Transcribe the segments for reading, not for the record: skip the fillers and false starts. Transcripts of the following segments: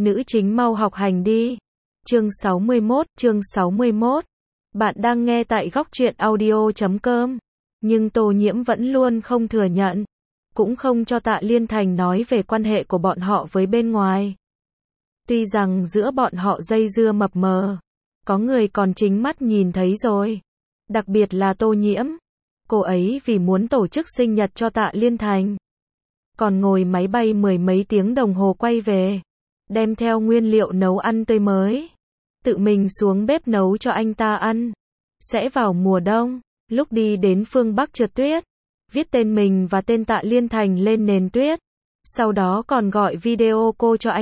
Nữ chính mau học hành đi. Chương 61. Bạn đang nghe tại góc truyện audio.com. Nhưng Tô Nhiễm vẫn luôn không thừa nhận, cũng không cho Tạ Liên Thành nói về quan hệ của bọn họ với bên ngoài. Tuy rằng giữa bọn họ dây dưa mập mờ, có người còn chính mắt nhìn thấy rồi. Đặc biệt là Tô Nhiễm. Cô ấy vì muốn tổ chức sinh nhật cho Tạ Liên Thành, còn ngồi máy bay mười mấy tiếng đồng hồ quay về, đem theo nguyên liệu nấu ăn tươi mới, tự mình xuống bếp nấu cho anh ta ăn. Sẽ vào mùa đông, lúc đi đến phương Bắc trượt tuyết, viết tên mình và tên Tạ Liên Thành lên nền tuyết, sau đó còn gọi video cô cho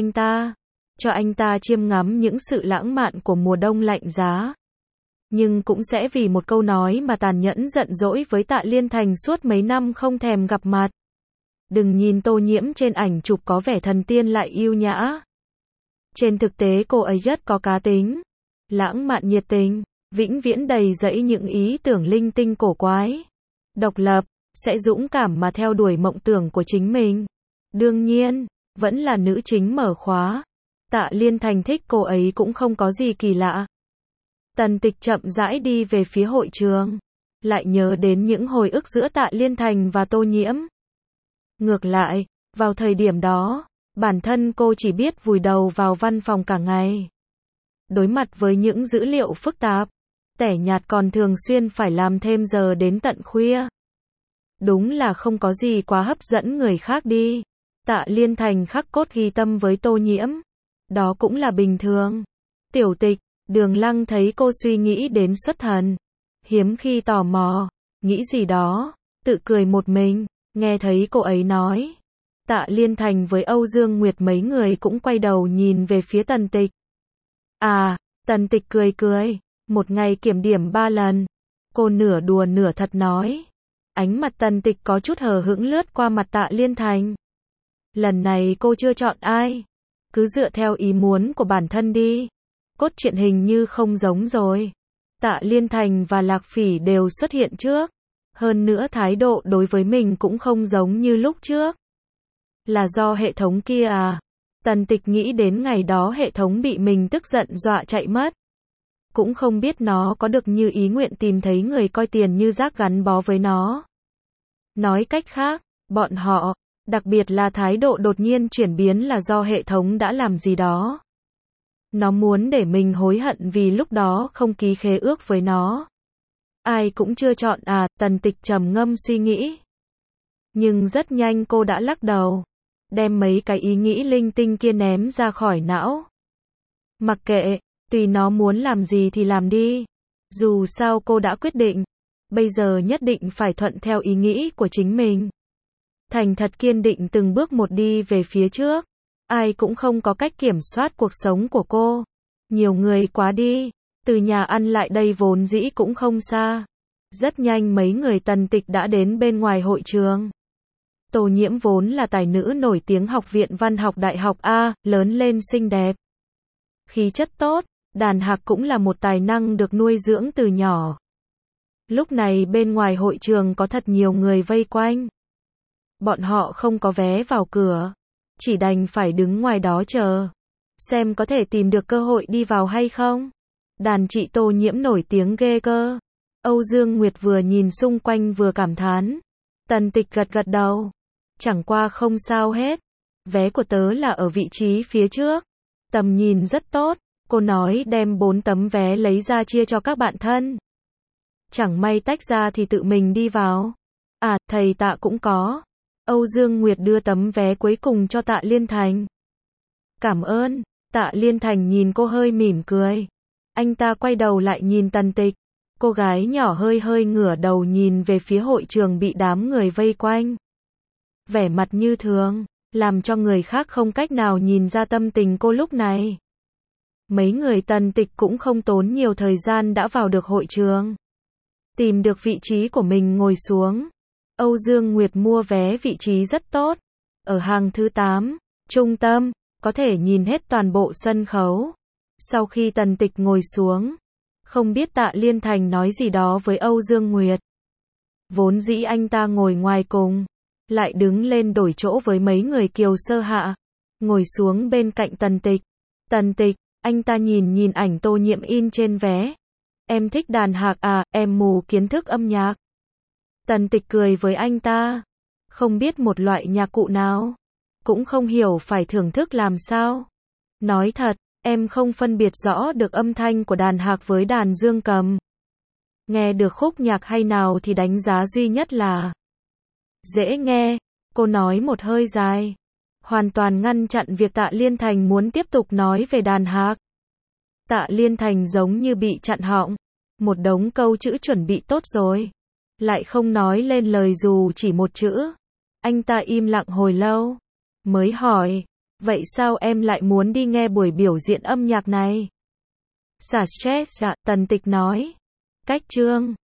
anh ta chiêm ngắm những sự lãng mạn của mùa đông lạnh giá. Nhưng cũng sẽ vì một câu nói mà tàn nhẫn giận dỗi với Tạ Liên Thành suốt mấy năm không thèm gặp mặt. Đừng nhìn Tô Nhiễm trên ảnh chụp có vẻ thần tiên lại yêu nhã. Trên thực tế cô ấy rất có cá tính, lãng mạn nhiệt tình, vĩnh viễn đầy dẫy những ý tưởng linh tinh cổ quái. Độc lập, sẽ dũng cảm mà theo đuổi mộng tưởng của chính mình. Đương nhiên, vẫn là nữ chính mở khóa. Tạ Liên Thành thích cô ấy cũng không có gì kỳ lạ. Tần Tịch chậm rãi đi về phía hội trường, lại nhớ đến những hồi ức giữa Tạ Liên Thành và Tô Nhiễm. Ngược lại, vào thời điểm đó, bản thân cô chỉ biết vùi đầu vào văn phòng cả ngày. Đối mặt với những dữ liệu phức tạp, tẻ nhạt còn thường xuyên phải làm thêm giờ đến tận khuya. Đúng là không có gì quá hấp dẫn người khác đi. Tạ Liên Thành khắc cốt ghi tâm với Tô Nhiễm. Đó cũng là bình thường. Tiểu Tịch, Đường Lăng thấy cô suy nghĩ đến xuất thần. Hiếm khi tò mò, nghĩ gì đó, tự cười một mình, nghe thấy cô ấy nói. Tạ Liên Thành với Âu Dương Nguyệt mấy người cũng quay đầu nhìn về phía Tần Tịch. À, Tần Tịch cười, một ngày kiểm điểm 3 lần. Cô nửa đùa nửa thật nói. Ánh mặt Tần Tịch có chút hờ hững lướt qua mặt Tạ Liên Thành. Lần này cô chưa chọn ai. Cứ dựa theo ý muốn của bản thân đi. Cốt truyện hình như không giống rồi. Tạ Liên Thành và Lạc Phỉ đều xuất hiện trước. Hơn nữa thái độ đối với mình cũng không giống như lúc trước. Là do hệ thống kia à? Tần Tịch nghĩ đến ngày đó hệ thống bị mình tức giận dọa chạy mất. Cũng không biết nó có được như ý nguyện tìm thấy người coi tiền như rác gắn bó với nó. Nói cách khác, bọn họ, đặc biệt là thái độ đột nhiên chuyển biến là do hệ thống đã làm gì đó. Nó muốn để mình hối hận vì lúc đó không ký khế ước với nó. Ai cũng chưa chọn à, Tần Tịch trầm ngâm suy nghĩ. Nhưng rất nhanh cô đã lắc đầu, đem mấy cái ý nghĩ linh tinh kia ném ra khỏi não. Mặc kệ, tùy nó muốn làm gì thì làm đi. Dù sao cô đã quyết định, bây giờ nhất định phải thuận theo ý nghĩ của chính mình. Thành thật kiên định từng bước một đi về phía trước. Ai cũng không có cách kiểm soát cuộc sống của cô. Nhiều người quá đi, từ nhà ăn lại đây vốn dĩ cũng không xa. Rất nhanh mấy người Tần Tịch đã đến bên ngoài hội trường. Tô Nhiễm vốn là tài nữ nổi tiếng Học viện Văn học Đại học A, lớn lên xinh đẹp, khí chất tốt, đàn hạc cũng là một tài năng được nuôi dưỡng từ nhỏ. Lúc này bên ngoài hội trường có thật nhiều người vây quanh. Bọn họ không có vé vào cửa, chỉ đành phải đứng ngoài đó chờ, xem có thể tìm được cơ hội đi vào hay không. Đàn chị Tô Nhiễm nổi tiếng ghê cơ. Âu Dương Nguyệt vừa nhìn xung quanh vừa cảm thán. Tần Tịch gật đầu. Chẳng qua không sao hết. Vé của tớ là ở vị trí phía trước. Tầm nhìn rất tốt. Cô nói đem 4 tấm vé lấy ra chia cho các bạn thân. Chẳng may tách ra thì tự mình đi vào. À, thầy Tạ cũng có. Âu Dương Nguyệt đưa tấm vé cuối cùng cho Tạ Liên Thành. Cảm ơn. Tạ Liên Thành nhìn cô hơi mỉm cười. Anh ta quay đầu lại nhìn Tần Tịch. Cô gái nhỏ hơi ngửa đầu nhìn về phía hội trường bị đám người vây quanh. Vẻ mặt như thường, làm cho người khác không cách nào nhìn ra tâm tình cô lúc này. Mấy người Tần Tịch cũng không tốn nhiều thời gian đã vào được hội trường. Tìm được vị trí của mình ngồi xuống. Âu Dương Nguyệt mua vé vị trí rất tốt. Ở hàng thứ 8, trung tâm, có thể nhìn hết toàn bộ sân khấu. Sau khi Tần Tịch ngồi xuống, không biết Tạ Liên Thành nói gì đó với Âu Dương Nguyệt. Vốn dĩ anh ta ngồi ngoài cùng, lại đứng lên đổi chỗ với mấy người Kiều Sơ Hạ, ngồi xuống bên cạnh Tần Tịch. Tần Tịch, anh ta nhìn nhìn ảnh Tô Nhiễm in trên vé. Em thích đàn hạc à, em mù kiến thức âm nhạc. Tần Tịch cười với anh ta. Không biết một loại nhạc cụ nào. Cũng không hiểu phải thưởng thức làm sao. Nói thật, em không phân biệt rõ được âm thanh của đàn hạc với đàn dương cầm. Nghe được khúc nhạc hay nào thì đánh giá duy nhất là dễ nghe, cô nói một hơi dài. Hoàn toàn ngăn chặn việc Tạ Liên Thành muốn tiếp tục nói về đàn hạc. Tạ Liên Thành giống như bị chặn họng. Một đống câu chữ chuẩn bị tốt rồi. Lại không nói lên lời dù chỉ một chữ. Anh ta im lặng hồi lâu. Mới hỏi, vậy sao em lại muốn đi nghe buổi biểu diễn âm nhạc này? Xả stress ạ, Tần Tịch nói. Cách chương